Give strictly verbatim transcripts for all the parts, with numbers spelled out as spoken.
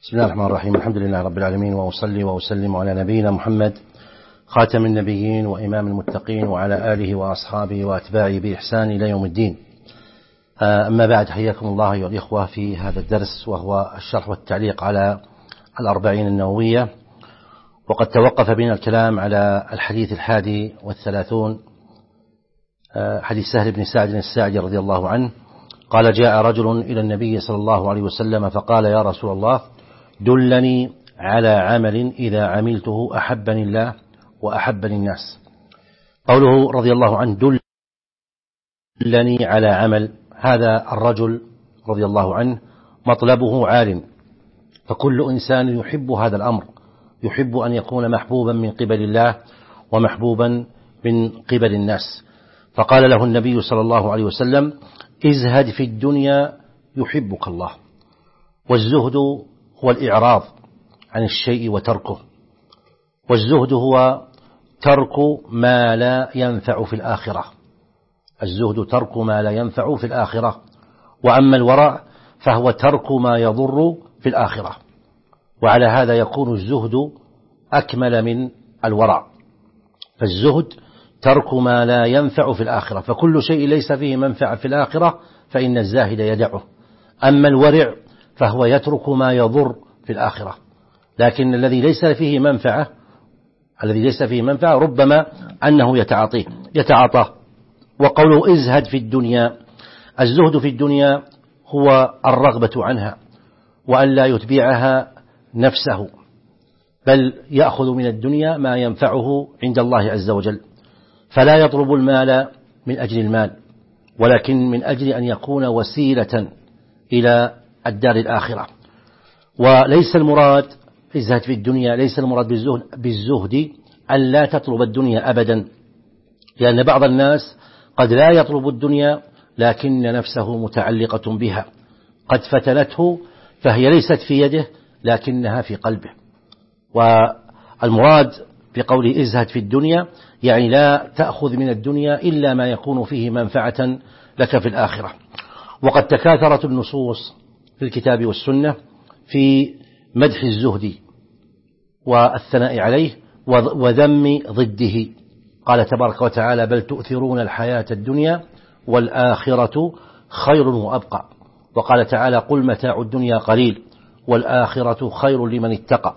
بسم الله الرحمن الرحيم. الحمد لله رب العالمين، وأصلي وأسلم على نبينا محمد خاتم النبيين وإمام المتقين وعلى آله وأصحابه وأتباعه بإحسان إلى يوم الدين. أما بعد، حياكم الله أيها الإخوة في هذا الدرس، وهو الشرح والتعليق على الأربعين النووية. وقد توقف بنا الكلام على الحديث الحادي والثلاثون، حديث سهل بن سعد الساعدي رضي الله عنه قال: جاء رجل إلى النبي صلى الله عليه وسلم فقال: يا رسول الله، دلني على عمل إذا عملته أحبني الله وأحبني الناس. قوله رضي الله عنه دلني على عمل، هذا الرجل رضي الله عنه مطلبه عال، فكل إنسان يحب هذا الأمر، يحب أن يكون محبوبا من قبل الله ومحبوبا من قبل الناس. فقال له النبي صلى الله عليه وسلم: ازهد في الدنيا يحبك الله. والزهد هو الإعراض عن الشيء وتركه، والزهد هو ترك ما لا ينفع في الآخرة، الزهد ترك ما لا ينفع في الآخرة. وأما الورع فهو ترك ما يضر في الآخرة، وعلى هذا يكون الزهد أكمل من الورع. فالزهد ترك ما لا ينفع في الآخرة، فكل شيء ليس فيه منفعة في الآخرة فإن الزاهد يدعه. أما الورع فهو يترك ما يضر في الآخرة، لكن الذي ليس فيه منفعة الذي ليس فيه منفعة ربما أنه يتعاطيه يتعاطاه. وقوله ازهد في الدنيا، الزهد في الدنيا هو الرغبة عنها، وأن لا يتبعها نفسه، بل يأخذ من الدنيا ما ينفعه عند الله عز وجل، فلا يطلب المال من أجل المال، ولكن من أجل أن يكون وسيلة إلى الدار الآخرة. وليس المراد ازهد في الدنيا، ليس المراد بالزهد, بالزهد أن لا تطلب الدنيا أبدا، لأن بعض الناس قد لا يطلب الدنيا لكن نفسه متعلقة بها، قد فتنته فهي ليست في يده لكنها في قلبه. والمراد بقول ازهد في الدنيا يعني لا تأخذ من الدنيا إلا ما يكون فيه منفعة لك في الآخرة. وقد تكاثرت النصوص في الكتاب والسنة في مدح الزهد والثناء عليه وذم ضده. قال تبارك وتعالى: بل تؤثرون الحياة الدنيا والآخرة خير وأبقى. وقال تعالى: قل متاع الدنيا قليل والآخرة خير لمن اتقى.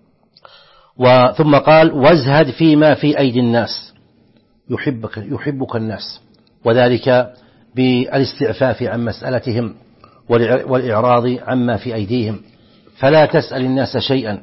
وثم قال: وازهد فيما في أيدي الناس يحبك, يحبك الناس، وذلك بالاستعفاف عن مسألتهم والإعراض عما في أيديهم، فلا تسأل الناس شيئا،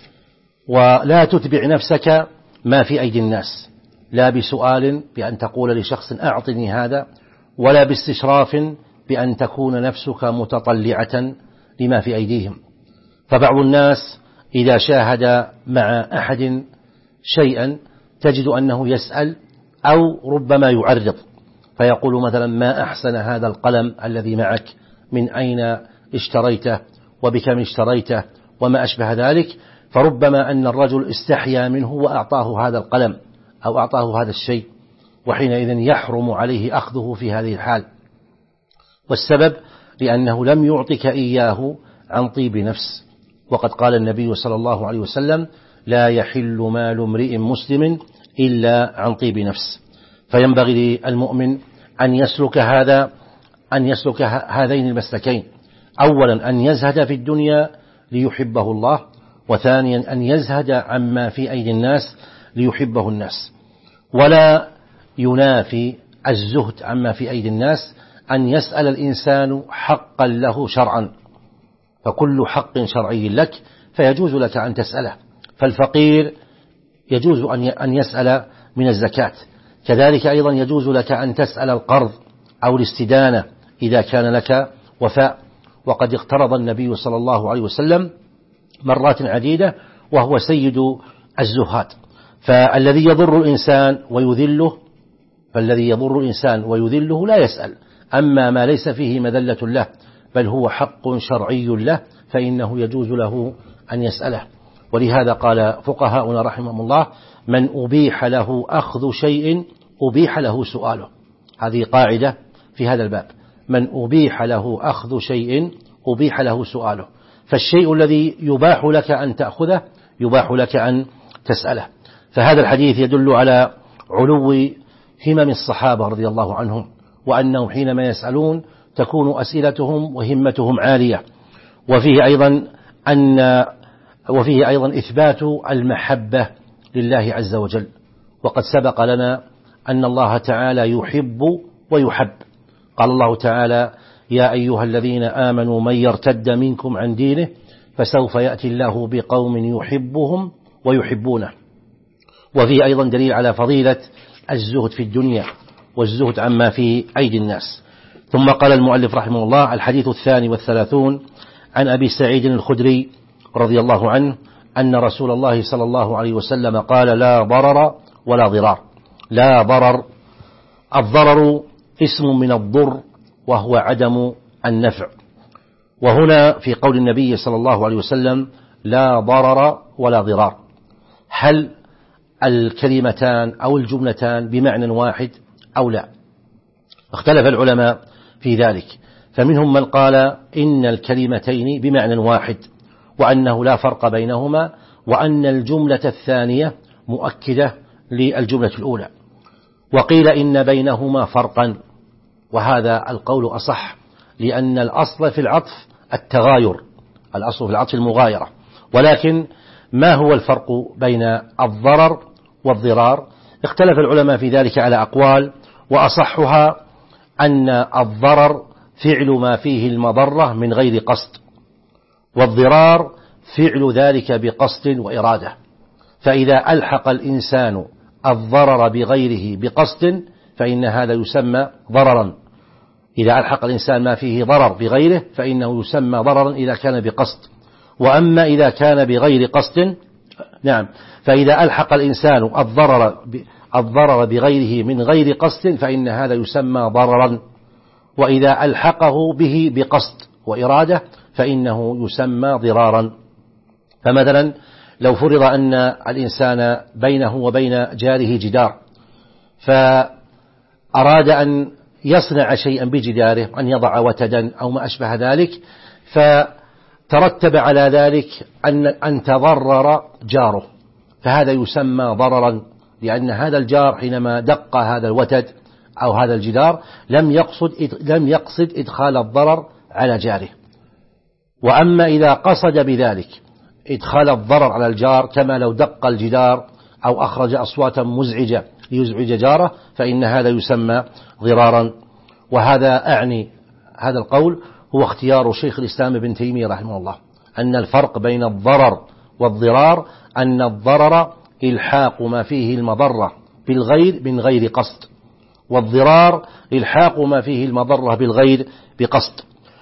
ولا تتبع نفسك ما في أيدي الناس، لا بسؤال بأن تقول لشخص أعطني هذا، ولا باستشراف بأن تكون نفسك متطلعة لما في أيديهم. فبعض الناس إذا شاهد مع أحد شيئا تجد أنه يسأل أو ربما يعرض، فيقول مثلا: ما أحسن هذا القلم الذي معك، من أين اشتريته، وبكم اشتريته، وما أشبه ذلك. فربما أن الرجل استحيا منه وأعطاه هذا القلم أو أعطاه هذا الشيء، وحينئذ يحرم عليه أخذه في هذه الحال. والسبب لأنه لم يعطك إياه عن طيب نفس. وقد قال النبي صلى الله عليه وسلم: لا يحل مال امرئ مسلم إلا عن طيب نفس. فينبغي للمؤمن أن يسلك هذا أن يسلك هذين المسلكين: أولا أن يزهد في الدنيا ليحبه الله، وثانيا أن يزهد عما في أيدي الناس ليحبه الناس. ولا ينافي الزهد عما في أيدي الناس أن يسأل الإنسان حقا له شرعا، فكل حق شرعي لك فيجوز لك أن تسأله. فالفقير يجوز أن يسأل من الزكاة، كذلك أيضا يجوز لك أن تسأل القرض أو الاستدانة إذا كان لك وفاء. وقد اقترض النبي صلى الله عليه وسلم مرات عديدة وهو سيد الزهاد. فالذي يضر الإنسان ويذله فالذي يضر الإنسان ويذله لا يسأل، أما ما ليس فيه مذلة له بل هو حق شرعي له فإنه يجوز له أن يسأله. ولهذا قال فقهاؤنا رحمهم الله: من أبيح له أخذ شيء أبيح له سؤاله. هذه قاعدة في هذا الباب: من أبيح له أخذ شيء أبيح له سؤاله. فالشيء الذي يباح لك أن تأخذه يباح لك أن تسأله. فهذا الحديث يدل على علو همم الصحابة رضي الله عنهم، وأنهم حينما يسألون تكون أسئلتهم وهمتهم عالية. وفيه أيضا أن وفيه أيضا إثبات المحبة لله عز وجل، وقد سبق لنا أن الله تعالى يحب ويحب. قال الله تعالى: يا أيها الذين آمنوا من يرتد منكم عن دينه فسوف يأتي الله بقوم يحبهم ويحبونه. وفيه أيضا دليل على فضيلة الزهد في الدنيا والزهد عما في أيدي الناس. ثم قال المؤلف رحمه الله: الحديث الثاني والثلاثون عن أبي سعيد الخدري رضي الله عنه أن رسول الله صلى الله عليه وسلم قال: لا ضرر ولا ضرار. لا ضرر، الضرر اسم من الضر وهو عدم النفع. وهنا في قول النبي صلى الله عليه وسلم لا ضرر ولا ضرار، هل الكلمتان أو الجملتان بمعنى واحد أو لا؟ اختلف العلماء في ذلك، فمنهم من قال إن الكلمتين بمعنى واحد وأنه لا فرق بينهما، وأن الجملة الثانية مؤكدة للجملة الأولى. وقيل إن بينهما فرقا، وهذا القول أصح، لأن الأصل في العطف التغاير، الأصل في العطف المغايرة. ولكن ما هو الفرق بين الضرر والضرار؟ اختلف العلماء في ذلك على أقوال، وأصحها أن الضرر فعل ما فيه المضرة من غير قصد، والضرار فعل ذلك بقصد وإرادة. فإذا ألحق الإنسان الضرر بغيره بقصد فإن هذا يسمى ضررا. إذا ألحق الإنسان ما فيه ضرر بغيره فإنه يسمى ضررا إذا كان بقصد. وأما إذا كان بغير قصد، نعم، فإذا ألحق الإنسان الضرر الضرر بغيره من غير قصد فإن هذا يسمى ضررا. وإذا ألحقه به بقصد وإرادة فإنه يسمى ضرارا. فمثلا لو فرض أن الإنسان بينه وبين جاره جدار، فأراد أن يصنع شيئا بجداره، أن يضع وتدا أو ما أشبه ذلك، فترتب على ذلك أن أن تضرر جاره، فهذا يسمى ضررا، لأن هذا الجار حينما دق هذا الوتد أو هذا الجدار لم يقصد لم يقصد إدخال الضرر على جاره. وأما إذا قصد بذلك إدخال الضرر على الجار، كما لو دق الجدار أو أخرج أصواتا مزعجة ليزعج جاره، فإن هذا يسمى ضرارا. وهذا أعني هذا القول هو اختيار شيخ الإسلام ابن تيمية رحمه الله، أن الفرق بين الضرر والضرار أن الضرر إلحاق ما فيه المضرة بالغير من غير قصد، والضرار إلحاق ما فيه المضرة بالغير بقصد.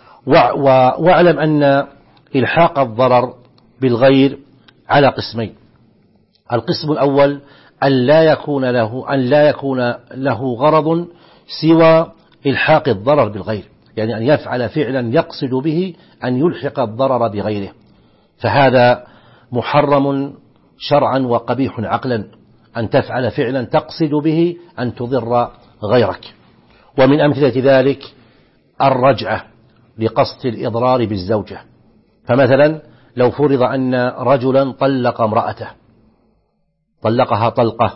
واعلم أن إلحاق الضرر بالغير على قسمين: القسم الأول أن لا يكون له أن لا يكون له غرض سوى إلحاق الضرر بالغير، يعني أن يفعل فعلا يقصد به أن يلحق الضرر بغيره، فهذا محرم شرعا وقبيح عقلا، أن تفعل فعلا تقصد به أن تضر غيرك. ومن أمثلة ذلك الرجعة لقصد الإضرار بالزوجة. فمثلا لو فرض أن رجلا طلق امرأته، طلقها طلقة،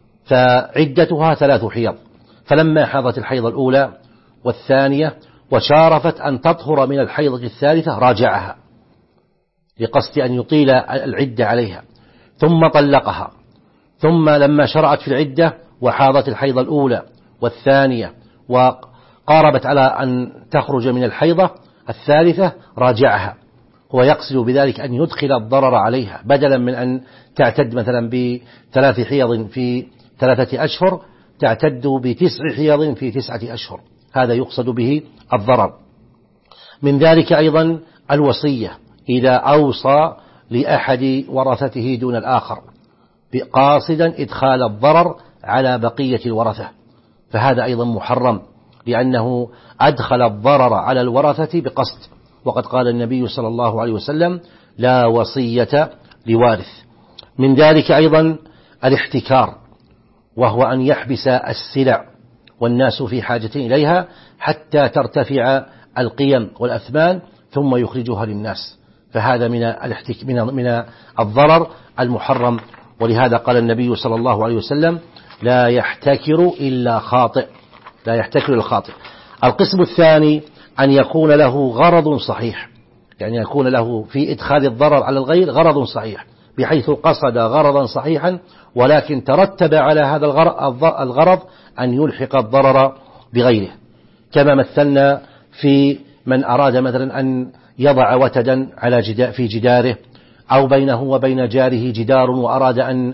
فعدتها ثلاث حيض، فلما حاضت الحيض الأولى والثانية وشارفت أن تطهر من الحيضة الثالثة راجعها لقصد أن يطيل العدة عليها، ثم طلقها، ثم لما شرعت في العدة وحاضت الحيض الأولى والثانية وقاربت على أن تخرج من الحيضة الثالثة راجعها. هو يقصد بذلك أن يدخل الضرر عليها، بدلا من أن تعتد مثلا بثلاث حيض في ثلاثة أشهر تعتد بتسع حيض في تسعة أشهر، هذا يقصد به الضرر. من ذلك أيضا الوصية، إذا أوصى لأحد ورثته دون الآخر قاصدا إدخال الضرر على بقية الورثة، فهذا أيضا محرم، لأنه أدخل الضرر على الورثة بقصد. وقد قال النبي صلى الله عليه وسلم: لا وصية لوارث. من ذلك أيضا الاحتكار، وهو أن يحبس السلع والناس في حاجة إليها حتى ترتفع القيم والأثمان ثم يخرجها للناس، فهذا من الاحتك من من الضرر المحرم. ولهذا قال النبي صلى الله عليه وسلم: لا يحتكر إلا خاطئ، لا يحتكر الخاطئ. القسم الثاني أن يكون له غرض صحيح، يعني يكون له في إدخال الضرر على الغير غرض صحيح، بحيث قصد غرضا صحيحا ولكن ترتب على هذا الغرض أن يلحق الضرر بغيره، كما مثلنا في من أراد مثلا أن يضع وتدا على جدا في جداره، أو بينه وبين جاره جدار وأراد أن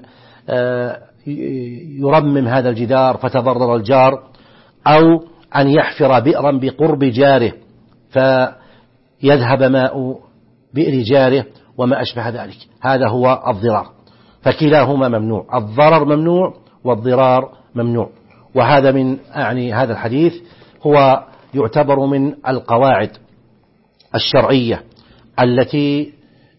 يرمم هذا الجدار فتضرر الجار، أو أن يحفر بئرا بقرب جاره فيذهب ماء بئر جاره وما أشبه ذلك. هذا هو الضرار، فكلاهما ممنوع، الضرر ممنوع والضرار ممنوع. وهذا من يعني هذا الحديث هو يعتبر من القواعد الشرعية التي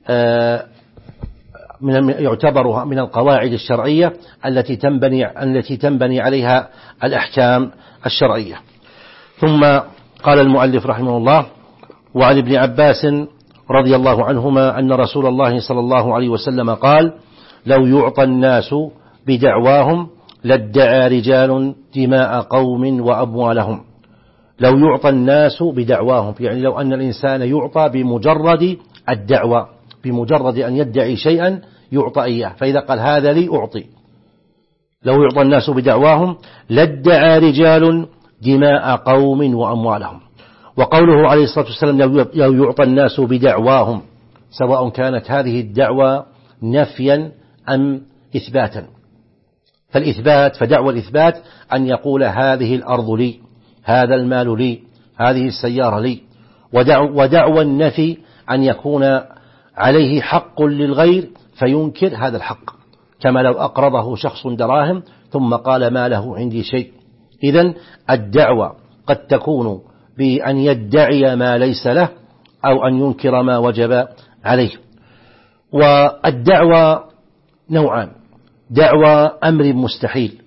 من يعتبر من القواعد الشرعية التي تنبني التي تنبني عليها الأحكام الشرعية. ثم قال المؤلف رحمه الله: وعن ابن عباس رضي الله عنهما أن رسول الله صلى الله عليه وسلم قال: لو يعطى الناس بدعواهم لادعى رجال دماء قوم وأموالهم. لو يعطى الناس بدعواهم، يعني لو أن الإنسان يعطى بمجرد الدعوة، بمجرد أن يدعي شيئا يعطى إياه، فإذا قال هذا لي أعطي. لو يعطى الناس بدعواهم لادعى رجال دماء قوم وأموالهم. وقوله عليه الصلاة والسلام لو يعطى الناس بدعواهم، سواء كانت هذه الدعوة نفيا أم إثباتا. فالإثبات فدعوى الإثبات أن يقول هذه الأرض لي، هذا المال لي، هذه السيارة لي. ودعوى النفي أن يكون عليه حق للغير فينكر هذا الحق، كما لو أقرضه شخص دراهم ثم قال ما له عندي شيء. إذن الدعوة قد تكون بأن يدعي ما ليس له أو أن ينكر ما وجب عليه. والدعوة نوعان: دعوى أمر مستحيل،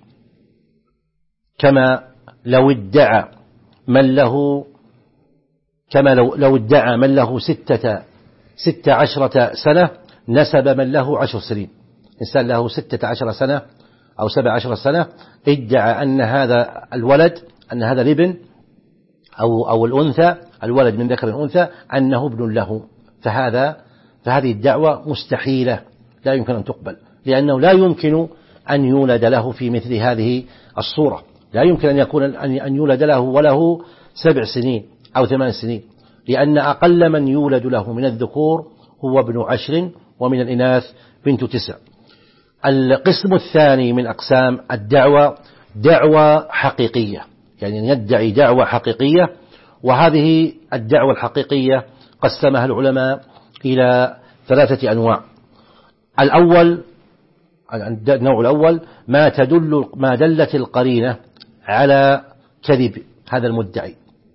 كما لو ادعى من له كما لو, لو ادعى من له ستة ستة عشرة سنة نسب من له عشر سنين. إنسان له ستة عشر سنة أو سبع عشر سنة ادعى أن هذا الولد أن هذا الابن أو, أو الأنثى، الولد من ذكر الأنثى، أنه ابن له، فهذا فهذه الدعوة مستحيلة لا يمكن أن تقبل، لأنه لا يمكن أن يولد له في مثل هذه الصورة. لا يمكن أن يكون أن يولد له وله سبع سنين أو ثمان سنين، لأن أقل من يولد له من الذكور هو ابن عشر ومن الإناث بنت تسع. القسم الثاني من أقسام الدعوة دعوة حقيقية، يعني يدعي دعوة حقيقية. وهذه الدعوة الحقيقية قسمها العلماء إلى ثلاثة أنواع. الأول النوع الأول ما تدل ما دلت القرينة على كذب هذا المدعي،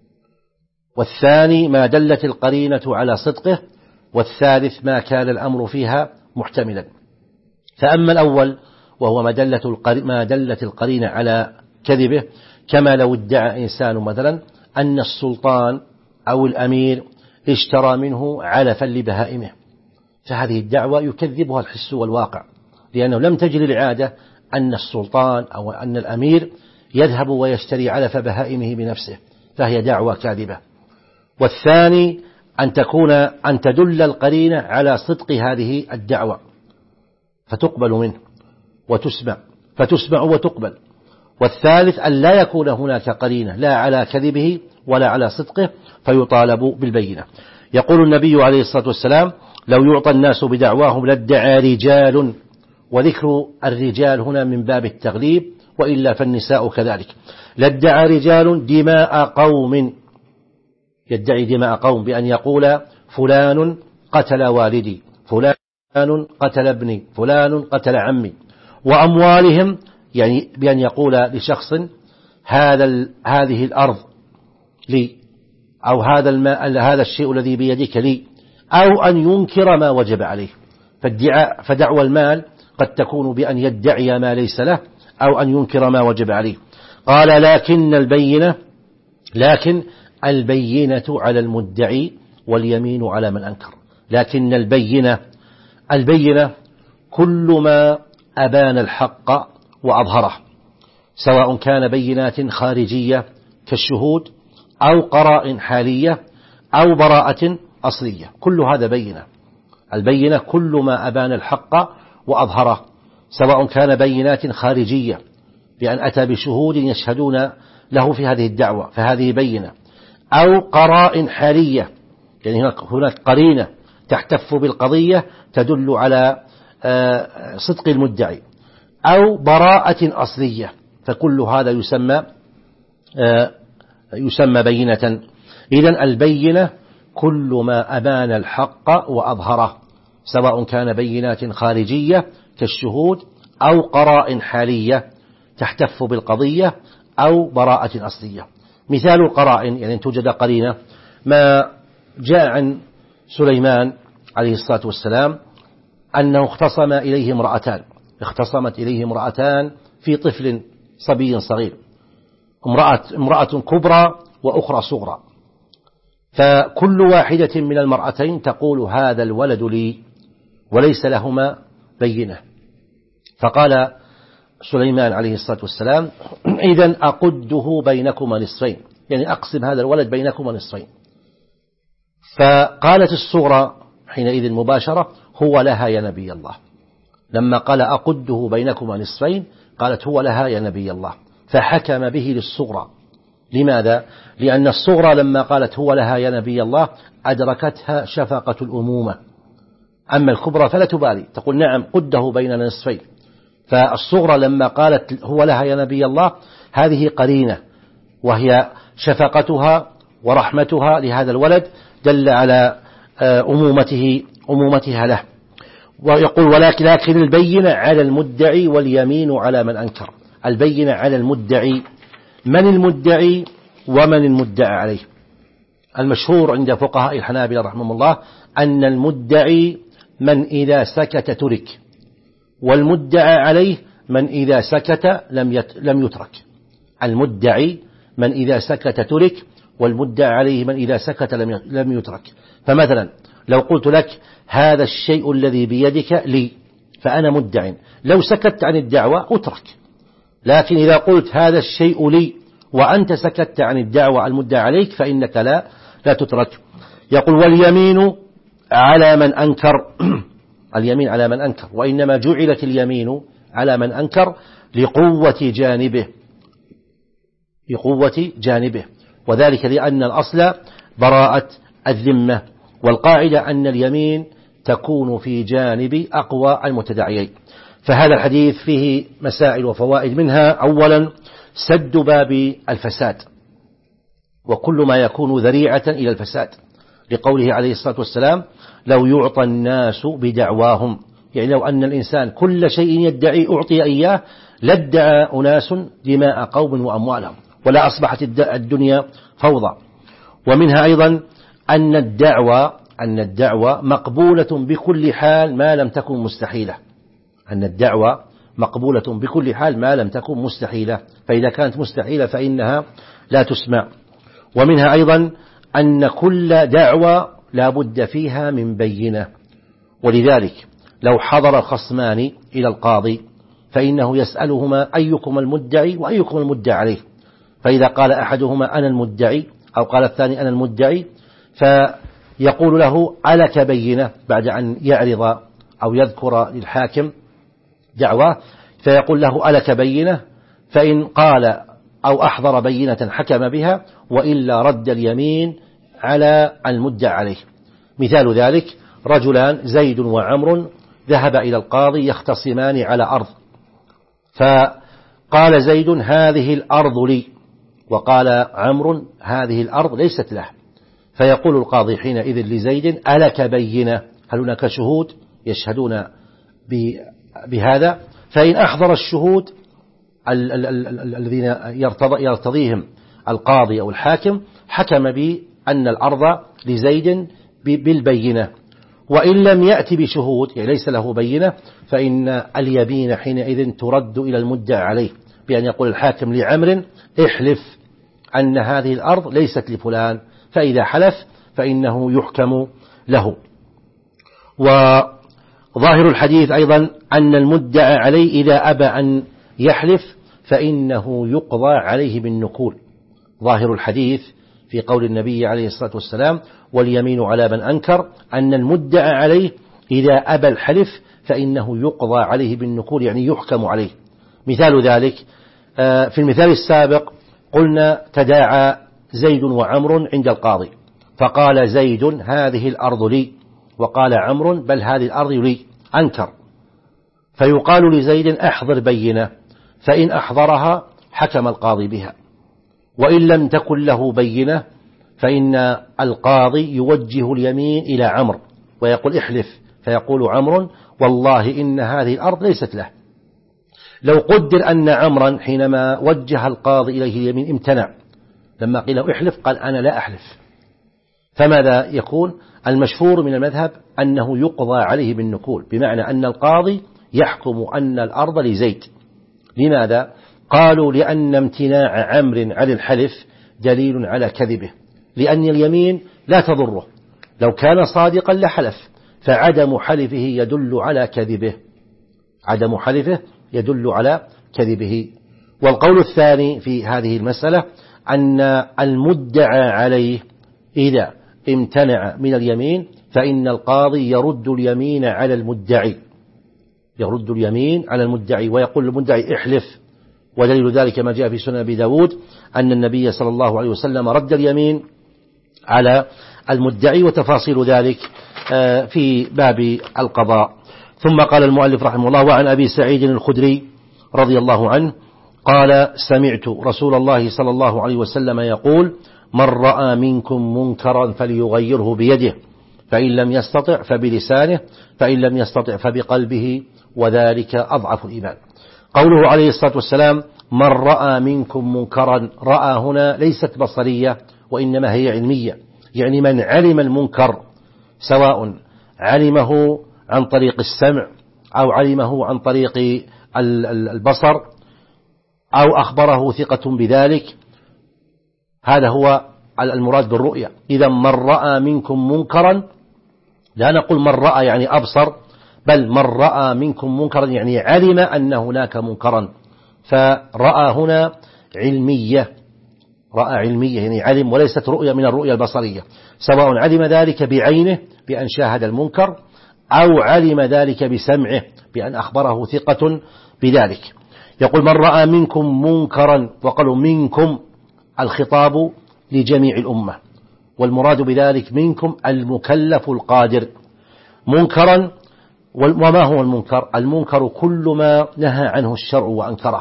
والثاني ما دلت القرينة على صدقه، والثالث ما كان الأمر فيها محتملا. فأما الأول وهو ما دلت ما دلت القرينة على كذبه، كما لو ادعى إنسان مثلا أن السلطان أو الأمير اشترى منه علفا لبهائمه، فهذه الدعوة يكذبها الحس والواقع، لأنه لم تجري العادة أن السلطان أو أن الأمير يذهب ويشتري علف بهائمه بنفسه، فهي دعوة كاذبة. والثاني أن تكون أن تدل القرينة على صدق هذه الدعوة فتقبل منه وتسمع فتسمع وتقبل. والثالث أن لا يكون هناك قرينة لا على كذبه ولا على صدقه فيطالب بالبينة. يقول النبي عليه الصلاة والسلام: لو يعطى الناس بدعواهم لادعى رجال، وذكر الرجال هنا من باب التغليب، وإلا فالنساء كذلك. لادعى رجال دماء قوم، يدعي دماء قوم بأن يقول فلان قتل والدي، فلان قتل ابني، فلان قتل عمي. وأموالهم يعني بأن يقول لشخص هذا هذه الأرض لي، أو هذا الماء هذا الشيء الذي بيدك لي، أو أن ينكر ما وجب عليه. فالدعاء فدعوى المال قد تكون بأن يدعي ما ليس له أو أن ينكر ما وجب عليه. قال: لكن البينة لكن البينة على المدعي واليمين على من أنكر. لكن البينة البينة كل ما أبان الحق وأظهره، سواء كان بينات خارجية كالشهود أو قرائن حالية أو براءة أصلية، كل هذا بينة. البينة كل ما أبان الحق وأظهره، سواء كان بينات خارجية بأن أتى بشهود يشهدون له في هذه الدعوة فهذه بينة، أو قرائن حالية يعني هناك قرينة تحتف بالقضية تدل على صدق المدعي، أو براءة أصلية، فكل هذا يسمى يسمى بينة. إذن البينة كل ما أبان الحق وأظهره، سواء كان بينات خارجية كالشهود أو قرائن حالية تحتف بالقضية أو براءة أصلية. مثال القرائن يعني توجد قرينة، ما جاء عن سليمان عليه الصلاة والسلام أنه اختصم إليه امرأتان اختصمت إليه امرأتان في طفل صبي صغير، امرأة, امرأة كبرى وأخرى صغرى، فكل واحدة من المرأتين تقول هذا الولد لي وليس لهما بينة. فقال سليمان عليه الصلاة والسلام إذن أقده بينكما نصفين، يعني أقسم هذا الولد بينكما نصفين. فقالت الصغرى حينئذ مباشرة هو لها يا نبي الله، لما قال أقده بينكما نصفين قالت هو لها يا نبي الله، فحكم به للصغرى. لماذا؟ لأن الصغرى لما قالت هو لها يا نبي الله أدركتها شفقة الأمومة، أما الكبرى فلا تبالي تقول نعم قده بيننا نصفين. فالصغرى لما قالت هو لها يا نبي الله هذه قرينة، وهي شفقتها ورحمتها لهذا الولد دل على أمومته أمومتها له. ويقول ولكن لكن البينة على المدعي واليمين على من أنكر. البينة على المدعي، من المدعي ومن المدعى عليه. المشهور عند فقهاء الحنابلة رحمهم الله أن المدعي من إذا سكت ترك، والمدعى عليه من إذا سكت لم لم يترك. المدعي من إذا سكت ترك، والمدعى عليه من إذا سكت لم لم يترك. فمثلا لو قلت لك هذا الشيء الذي بيدك لي فأنا مدع، لو سكت عن الدعوة أترك، لكن إذا قلت هذا الشيء لي وأنت سكت عن الدعوة المدعى عليك فإنك لا لا تترك. يقول واليمين على من أنكر اليمين على من أنكر، وإنما جعلت اليمين على من أنكر لقوة جانبه لقوة جانبه وذلك لأن الأصل براءة الذمة، والقاعدة أن اليمين تكون في جانب أقوى المتداعيين. فهذا الحديث فيه مسائل وفوائد، منها أولا سد باب الفساد وكل ما يكون ذريعة إلى الفساد، لقوله عليه الصلاة والسلام لو يعطى الناس بدعواهم، يعني لو أن الإنسان كل شيء يدعي أعطي إياه لادعى أناس دماء قوم وأموالهم ولا أصبحت الدنيا فوضى. ومنها أيضا أن الدعوة أن الدعوة مقبولة بكل حال ما لم تكن مستحيلة أن الدعوة مقبولة بكل حال ما لم تكن مستحيلة، فإذا كانت مستحيلة فإنها لا تسمع. ومنها أيضا أن كل دعوة لا بد فيها من بينة، ولذلك لو حضر الخصمان إلى القاضي فإنه يسألهما أيكم المدعي وأيكم المدعى عليه، فإذا قال أحدهما أنا المدعي أو قال الثاني أنا المدعي فيقول له ألك بينة بعد أن يعرض أو يذكر للحاكم دعوة، فيقول له ألك بينة، فإن قال أو أحضر بينة حكم بها، وإلا رد اليمين على المدعى عليه. مثال ذلك رجلان زيد وعمر ذهب إلى القاضي يختصمان على أرض، فقال زيد هذه الأرض لي، وقال عمرو هذه الأرض ليست له، فيقول القاضي حينئذ لزيد ألك بينة، هل هناك شهود يشهدون بهذا؟ فإن أحضر الشهود الذين يرتضيهم القاضي أو الحاكم حكم بأن الأرض لزيد بالبينة، وإن لم يأتي بشهود يعني ليس له بينة فإن اليمين حينئذ ترد إلى المدعى عليه بأن يقول الحاكم لعمر احلف أن هذه الأرض ليست لفلان، فإذا حلف فإنه يحكم له. وظاهر الحديث أيضا أن المدعى عليه إذا أبى أن يحلف فإنه يقضى عليه بالنكول. ظاهر الحديث في قول النبي عليه الصلاة والسلام واليمين على من أنكر أن المدعى عليه إذا أبى الحلف فإنه يقضى عليه بالنكول، يعني يحكم عليه. مثال ذلك في المثال السابق قلنا تداعى زيد وعمر عند القاضي، فقال زيد هذه الأرض لي، وقال عمر بل هذه الأرض لي، أنكر، فيقال لزيد أحضر بينة، فإن أحضرها حكم القاضي بها، وإن لم تكن له بينة فإن القاضي يوجه اليمين إلى عمرو ويقول احلف، فيقول عمرو والله إن هذه الأرض ليست له. لو قدر أن عمرا حينما وجه القاضي إليه اليمين امتنع، لما قيل له احلف قال أنا لا أحلف، فماذا يكون؟ المشهور من المذهب أنه يقضى عليه بالنكول، بمعنى أن القاضي يحكم أن الأرض لزيد. لماذا؟ قالوا لأن امتناع عمرو عن الحلف دليل على كذبه، لأن اليمين لا تضره، لو كان صادقا لحلف، فعدم حلفه يدل على كذبه، عدم حلفه يدل على كذبه. والقول الثاني في هذه المسألة أن المدعى عليه إذا امتنع من اليمين فإن القاضي يرد اليمين على المدعي، يرد اليمين على المدعي ويقول للمدعي احلف. ودليل ذلك ما جاء في سنن أبي داود أن النبي صلى الله عليه وسلم رد اليمين على المدعي، وتفاصيل ذلك في باب القضاء. ثم قال المؤلف رحمه الله: وعن أبي سعيد الخدري رضي الله عنه قال: سمعت رسول الله صلى الله عليه وسلم يقول: من رأى منكم منكرا فليغيره بيده، فإن لم يستطع فبلسانه، فإن لم يستطع فبقلبه، وذلك أضعف الإيمان. قوله عليه الصلاة والسلام من رأى منكم منكرا، رأى هنا ليست بصرية وإنما هي علمية، يعني من علم المنكر، سواء علمه عن طريق السمع أو علمه عن طريق البصر أو أخبره ثقة بذلك، هذا هو المراد بالرؤية. إذا من رأى منكم منكرا، لا نقول من رأى يعني أبصر، بل من رأى منكم منكرا يعني علم أن هناك منكرا، فرأى هنا علمية، رأى علمية يعني علم، وليست رؤية من الرؤية البصرية، سواء علم ذلك بعينه بأن شاهد المنكر أو علم ذلك بسمعه بأن أخبره ثقة بذلك. يقول من رأى منكم منكرا، وقالوا منكم الخطاب لجميع الأمة، والمراد بذلك منكم المكلف القادر. منكرا، وما هو المنكر؟ المنكر كل ما نهى عنه الشرع وأنكره،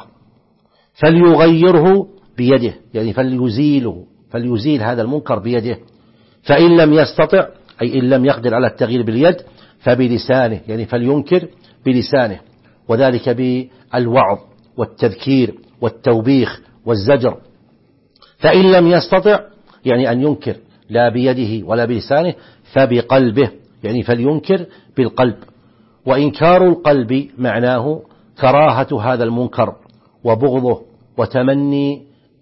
فليغيره بيده، يعني فليزيله، فليزيل هذا المنكر بيده، فإن لم يستطع أي إن لم يقدر على التغيير باليد فبلسانه، يعني فلينكر بلسانه، وذلك بالوعظ والتذكير والتوبيخ والزجر. فإن لم يستطع يعني أن ينكر لا بيده ولا بلسانه فبقلبه، يعني فلينكر بالقلب. وإنكار القلب معناه كراهة هذا المنكر وبغضه وتمني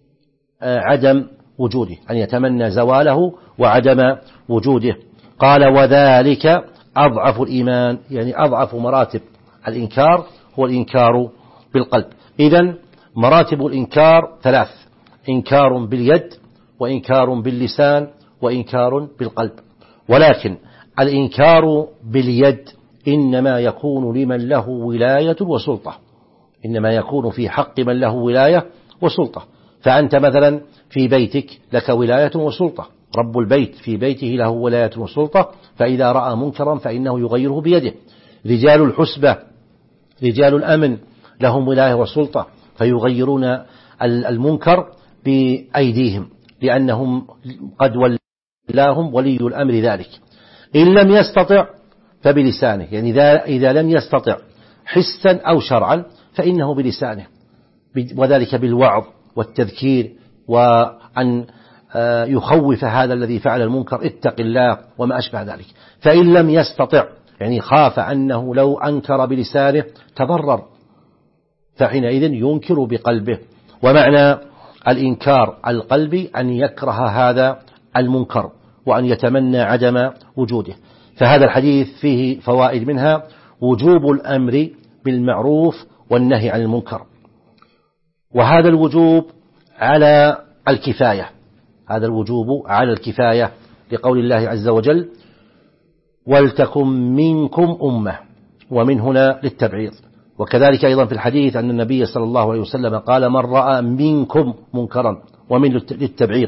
عدم وجوده، أن يتمنى زواله وعدم وجوده. قال وذلك أضعف الإيمان، يعني أضعف مراتب الإنكار هو الإنكار بالقلب. إذن مراتب الإنكار ثلاث: إنكار باليد، وإنكار باللسان، وإنكار بالقلب. ولكن الإنكار باليد إنما يكون لمن له ولاية وسلطة، إنما يكون في حق من له ولاية وسلطة. فأنت مثلا في بيتك لك ولاية وسلطة، رب البيت في بيته له ولاية وسلطة، فإذا رأى منكرا فإنه يغيره بيده. رجال الحسبة، رجال الأمن لهم ولاية وسلطة، فيغيرون المنكر بأيديهم لأنهم قد ولاهم ولي الأمر ذلك. إن لم يستطع فبلسانه، يعني إذا لم يستطع حسا أو شرعا فإنه بلسانه، وذلك بالوعظ والتذكير، وأن يخوف هذا الذي فعل المنكر اتق الله وما أشبه ذلك. فإن لم يستطع يعني خاف أنه لو أنكر بلسانه تضرر، فحينئذ ينكر بقلبه. ومعنى الإنكار القلبي أن يكره هذا المنكر وأن يتمنى عدم وجوده. فهذا الحديث فيه فوائد، منها وجوب الأمر بالمعروف والنهي عن المنكر، وهذا الوجوب على الكفاية، هذا الوجوب على الكفاية لقول الله عز وجل ولتكن منكم أمة، ومن هنا للتبعيض. وكذلك أيضا في الحديث أن النبي صلى الله عليه وسلم قال من رأى منكم منكرا، ومن للتبعيض.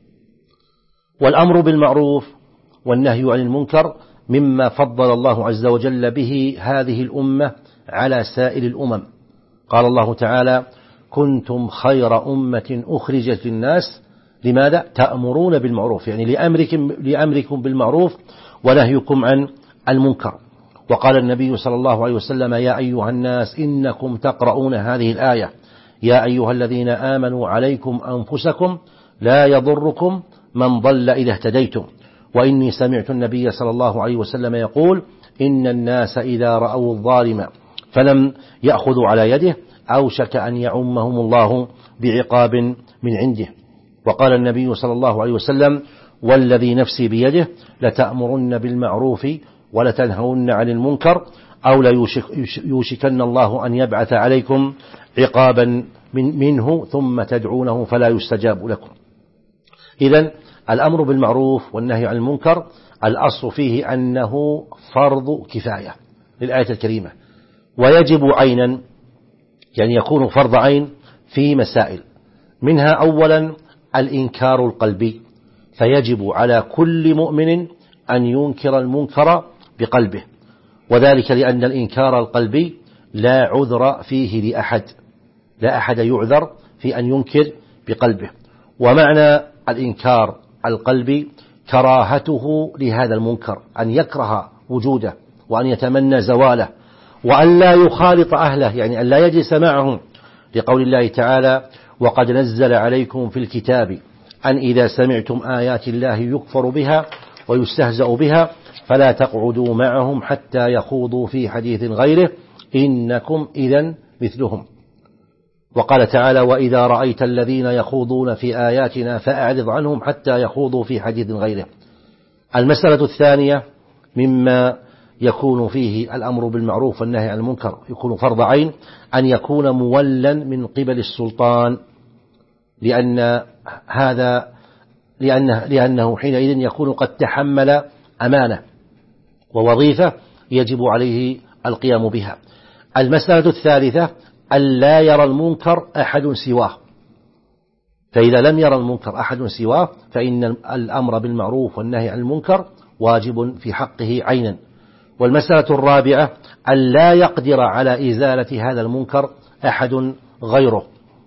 والأمر بالمعروف والنهي عن المنكر مما فضل الله عز وجل به هذه الأمة على سائر الأمم. قال الله تعالى كنتم خير أمة أخرجت للناس، لماذا؟ تأمرون بالمعروف، يعني لأمركم, لأمركم بالمعروف ونهيكم عن المنكر. وقال النبي صلى الله عليه وسلم يا أيها الناس إنكم تقرؤون هذه الآية يا أيها الذين آمنوا عليكم أنفسكم لا يضركم من ضل إذا اهتديتم. وإني سمعت النبي صلى الله عليه وسلم يقول إن الناس إذا رأوا الظالم فلم يأخذوا على يده أوشك أن يعمهم الله بعقاب من عنده. وقال النبي صلى الله عليه وسلم والذي نفسي بيده لتأمرن بالمعروف ولتنهون عن المنكر أو ليوشكن الله أن يبعث عليكم عقابا من منه ثم تدعونه فلا يستجاب لكم. إذن الأمر بالمعروف والنهي عن المنكر الأصل فيه أنه فرض كفاية للآية الكريمة، ويجب عينا، يعني يكون فرض عين في مسائل، منها أولا الإنكار القلبي، فيجب على كل مؤمن أن ينكر المنكر بقلبه، وذلك لأن الإنكار القلبي لا عذر فيه لأحد، لا أحد يعذر في أن ينكر بقلبه. ومعنى الإنكار القلبي كراهته لهذا المنكر، أن يكره وجوده وأن يتمنى زواله وأن لا يخالط أهله، يعني أن لا يجلس معهم، لقول الله تعالى وقد نزل عليكم في الكتاب أن إذا سمعتم آيات الله يكفر بها ويستهزأ بها فلا تقعدوا معهم حتى يخوضوا في حديث غيره إنكم إذن مثلهم. وقال تعالى وإذا رأيت الذين يخوضون في آياتنا فأعرض عنهم حتى يخوضوا في حديث غيره. المسألة الثانية مما يكون فيه الأمر بالمعروف والنهي عن المنكر يكون فرض عين أن يكون مولا من قبل السلطان، لأن هذا لأنه, لأنه حينئذ يكون قد تحمل أمانة ووظيفة يجب عليه القيام بها. المسألة الثالثة أن لا يرى المنكر أحد سواه، فإذا لم يرى المنكر أحد سواه فإن الأمر بالمعروف والنهي عن المنكر واجب في حقه عينا. والمسألة الرابعة أن لا يقدر على إزالة هذا المنكر أحد غيره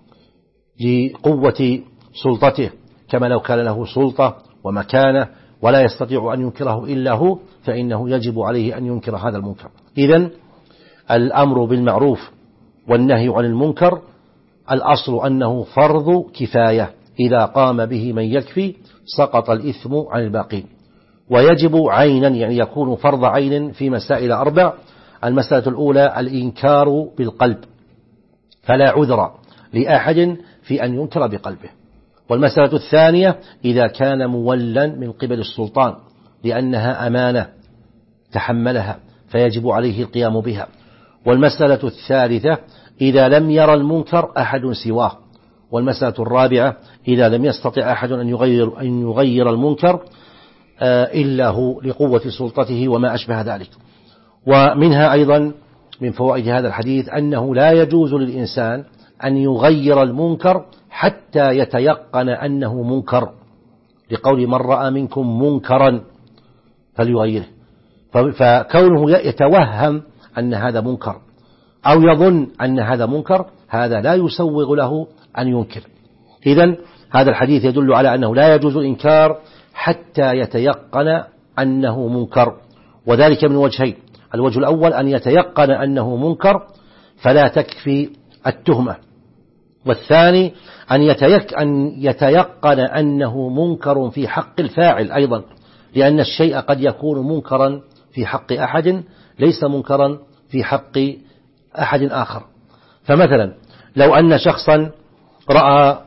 لقوة سلطته، كما لو كان له سلطة ومكانة ولا يستطيع أن ينكره إلا هو فإنه يجب عليه أن ينكر هذا المنكر. إذن الأمر بالمعروف والنهي عن المنكر الأصل أنه فرض كفاية، إذا قام به من يكفي سقط الإثم عن الباقين. ويجب عينا، يعني يكون فرض عين في مسائل أربع. المسألة الأولى الإنكار بالقلب، فلا عذر لأحد في أن ينكر بقلبه. والمسألة الثانية إذا كان مولا من قبل السلطان لأنها أمانة تحملها فيجب عليه القيام بها. والمسألة الثالثة إذا لم يرى المنكر أحد سواه. والمسألة الرابعة إذا لم يستطع أحد أن يغير, أن يغير المنكر إلا هو لقوة سلطته وما أشبه ذلك. ومنها أيضا من فوائد هذا الحديث أنه لا يجوز للإنسان أن يغير المنكر حتى يتيقن أنه منكر، لقول من رأى منكم منكرا فليغيره، فكونه يتوهم أن هذا منكر أو يظن أن هذا منكر هذا لا يسوغ له أن ينكر. إذن هذا الحديث يدل على أنه لا يجوز الإنكار حتى يتيقن أنه منكر، وذلك من وجهين. الوجه الأول أن يتيقن أنه منكر فلا تكفي التهمة، والثاني أن يتيقن أنه منكر في حق الفاعل أيضا، لأن الشيء قد يكون منكرا في حق أحد ليس منكرا في حق أحد آخر. فمثلا لو أن شخصا رأى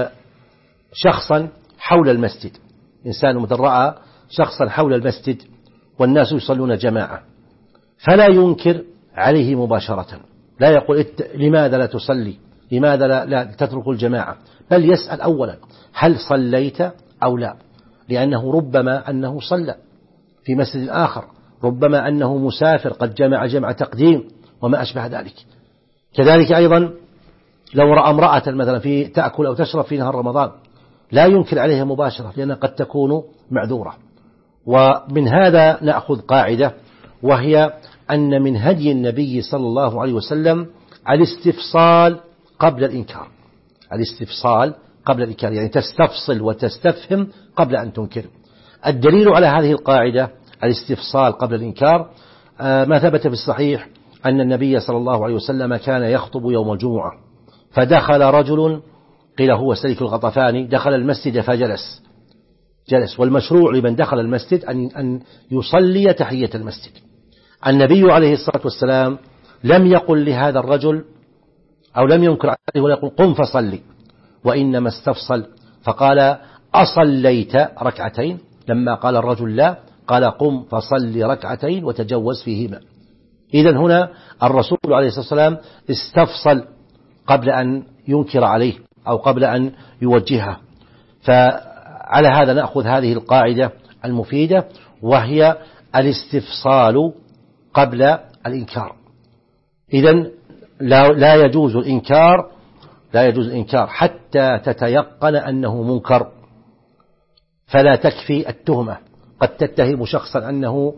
شخصا حول المسجد، إنسان مثل رأى شخصا حول المسجد والناس يصلون جماعة، فلا ينكر عليه مباشرة، لا يقول لماذا لا تصلي، لماذا لا, لا تترك الجماعة، بل يسأل أولا هل صليت أو لا، لأنه ربما أنه صلى في مسجد آخر، ربما أنه مسافر قد جمع جمع تقديم وما أشبه ذلك. كذلك أيضا لو رأى امرأة مثلا في تأكل أو تشرب في نهار رمضان لا ينكر عليها مباشرة، لأنها قد تكون معذورة. ومن هذا نأخذ قاعدة، وهي أن من هدي النبي صلى الله عليه وسلم الاستفصال قبل الإنكار، الاستفصال قبل الإنكار، يعني تستفصل وتستفهم قبل أن تنكر. الدليل على هذه القاعدة الاستفصال قبل الإنكار ما ثبت في الصحيح أن النبي صلى الله عليه وسلم كان يخطب يوم الجمعة، فدخل رجل قيل هو سلك الغطفاني، دخل المسجد فجلس جلس، والمشروع لمن دخل المسجد أن يصلي تحية المسجد. النبي عليه الصلاة والسلام لم يقل لهذا الرجل أو لم ينكر عليه ولا يقول قم فصلي، وإنما استفصل فقال أصليت ركعتين، لما قال الرجل لا قال قم فصلي ركعتين وتجوز فيهما. إذن هنا الرسول عليه الصلاة والسلام استفصل قبل أن ينكر عليه أو قبل أن يوجهه. فعلى هذا نأخذ هذه القاعدة المفيدة، وهي الاستفصال قبل الإنكار. إذن لا, لا يجوز الإنكار لا يجوز الإنكار حتى تتيقن أنه منكر، فلا تكفي التهمة. قد تتهم شخصا أنه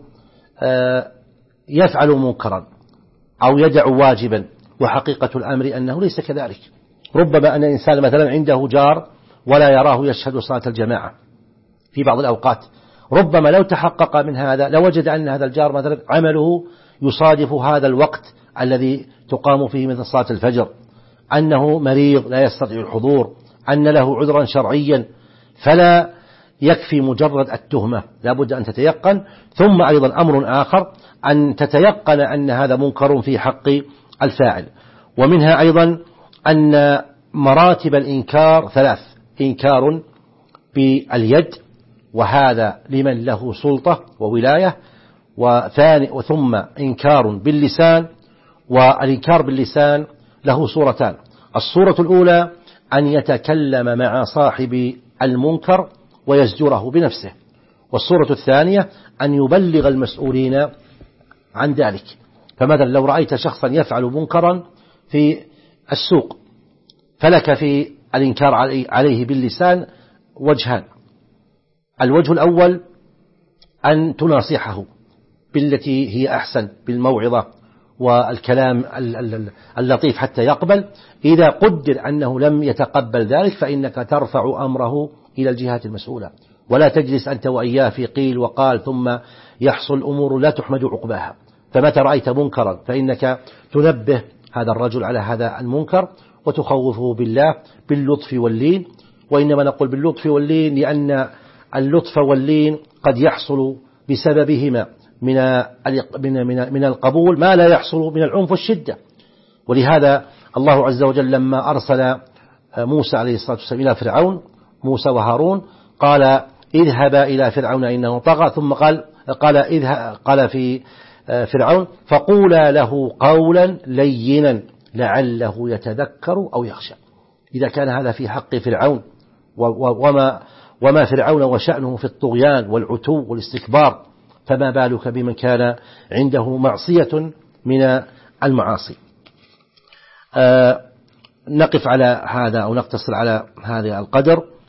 يفعل منكرا أو يدع واجبا، وحقيقة الأمر أنه ليس كذلك. ربما أن الإنسان مثلا عنده جار ولا يراه يشهد صلاة الجماعة في بعض الأوقات، ربما لو تحقق من هذا لوجد أن هذا الجار مثلا عمله يصادف هذا الوقت الذي تقام فيه مثل صلاة الفجر، أنه مريض لا يستطيع الحضور، أن له عذرا شرعيا، فلا يكفي مجرد التهمة، لا بد أن تتيقن. ثم أيضا أمر آخر أن تتيقن أن هذا منكر في حق الفاعل. ومنها أيضا أن مراتب الإنكار ثلاث: إنكار باليد، وهذا لمن له سلطة وولاية، وثاني وثم إنكار باللسان، والإنكار باللسان له صورتان: الصورة الأولى أن يتكلم مع صاحب المنكر ويزجره بنفسه، والصورة الثانية أن يبلغ المسؤولين عن ذلك. فمثلا لو رأيت شخصا يفعل منكرا في السوق، فلك في الإنكار عليه باللسان وجهان: الوجه الأول أن تناصحه بالتي هي أحسن، بالموعظة والكلام اللطيف حتى يقبل. إذا قدر أنه لم يتقبل ذلك فإنك ترفع أمره إلى الجهات المسؤولة، ولا تجلس أنت وإياه في قيل وقال ثم يحصل أمور لا تحمد عقباها. فمتى رأيت منكرا فإنك تنبه هذا الرجل على هذا المنكر وتخوفه بالله باللطف واللين. وإنما نقول باللطف واللين لأن اللطف واللين قد يحصل بسببهما من من من القبول ما لا يحصل من العنف والشدة. ولهذا الله عز وجل لما أرسل موسى عليه الصلاة والسلام إلى فرعون، موسى وهارون، قال اذهبا إلى فرعون إنه طغى، ثم قال قال اذهب قال في فرعون فقولا له قولا لينا لعله يتذكر أو يخشى. إذا كان هذا في حق فرعون وما وما فرعون وشأنه في الطغيان والعتو والاستكبار، فما بالك بمن كان عنده معصية من المعاصي. آه نقف على هذا أو نقتصر على هذا القدر.